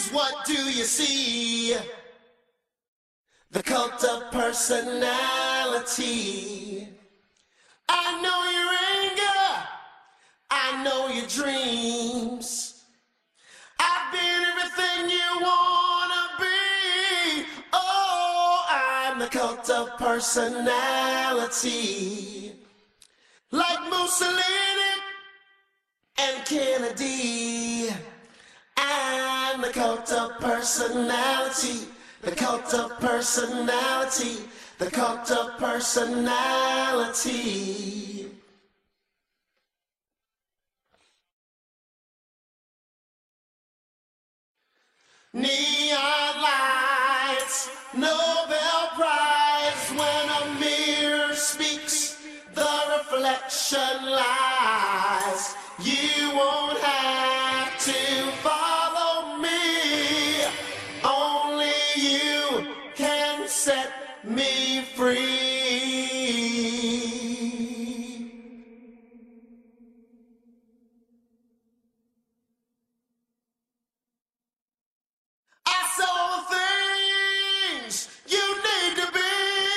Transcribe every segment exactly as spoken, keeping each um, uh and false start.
What do you see? The cult of personality. I know your anger, I know your dreams. I've been everything you wanna be. Oh, I'm the cult of personality. Like Mussolini and Kennedy, I'm the cult of personality. The cult of personality. The cult of personality. Neon lights, Nobel Prize. When a mirror speaks, the reflection lies. You won't have to follow me. Only you can set me free. I saw things you need to be.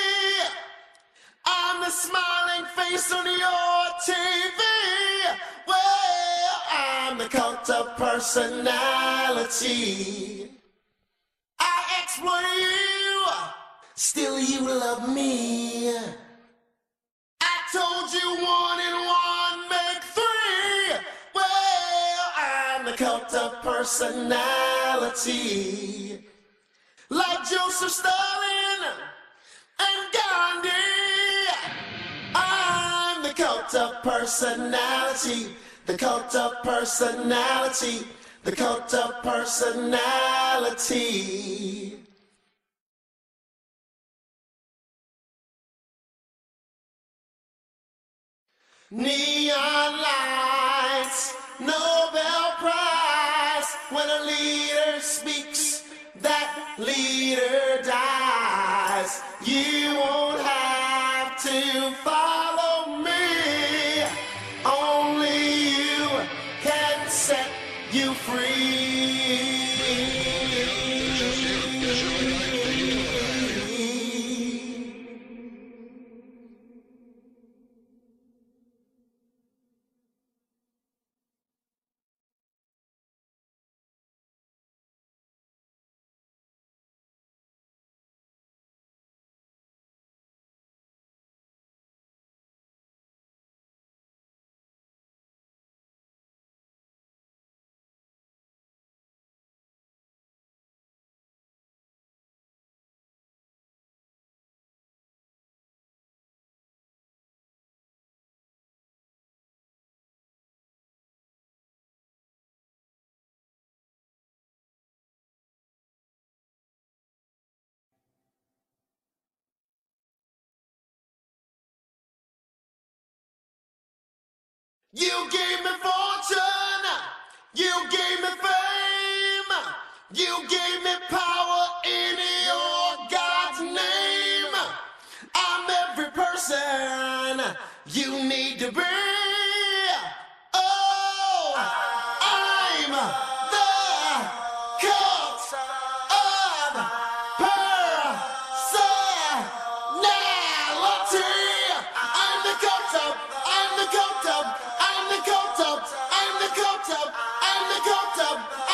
I'm the smiling face on your T V. Well, I'm the cult of personality. I exploit you, still you love me. I told you one and one make three. Well, I'm the cult of personality. Like Joseph Stalin and Gandhi, I'm the cult of personality. The cult of personality. The cult of personality. Neon lights, Nobel Prize. When a leader speaks, that leader dies. You won't have to follow me. Only you can set you free. You gave me fortune, you gave me fame, you gave me power in your God's name. I'm every person you need to be. Oh, I'm the cult of personality. I'm the cult of, I'm the cult of, I'm the cult of, I'm the cult of, I'm the cult of,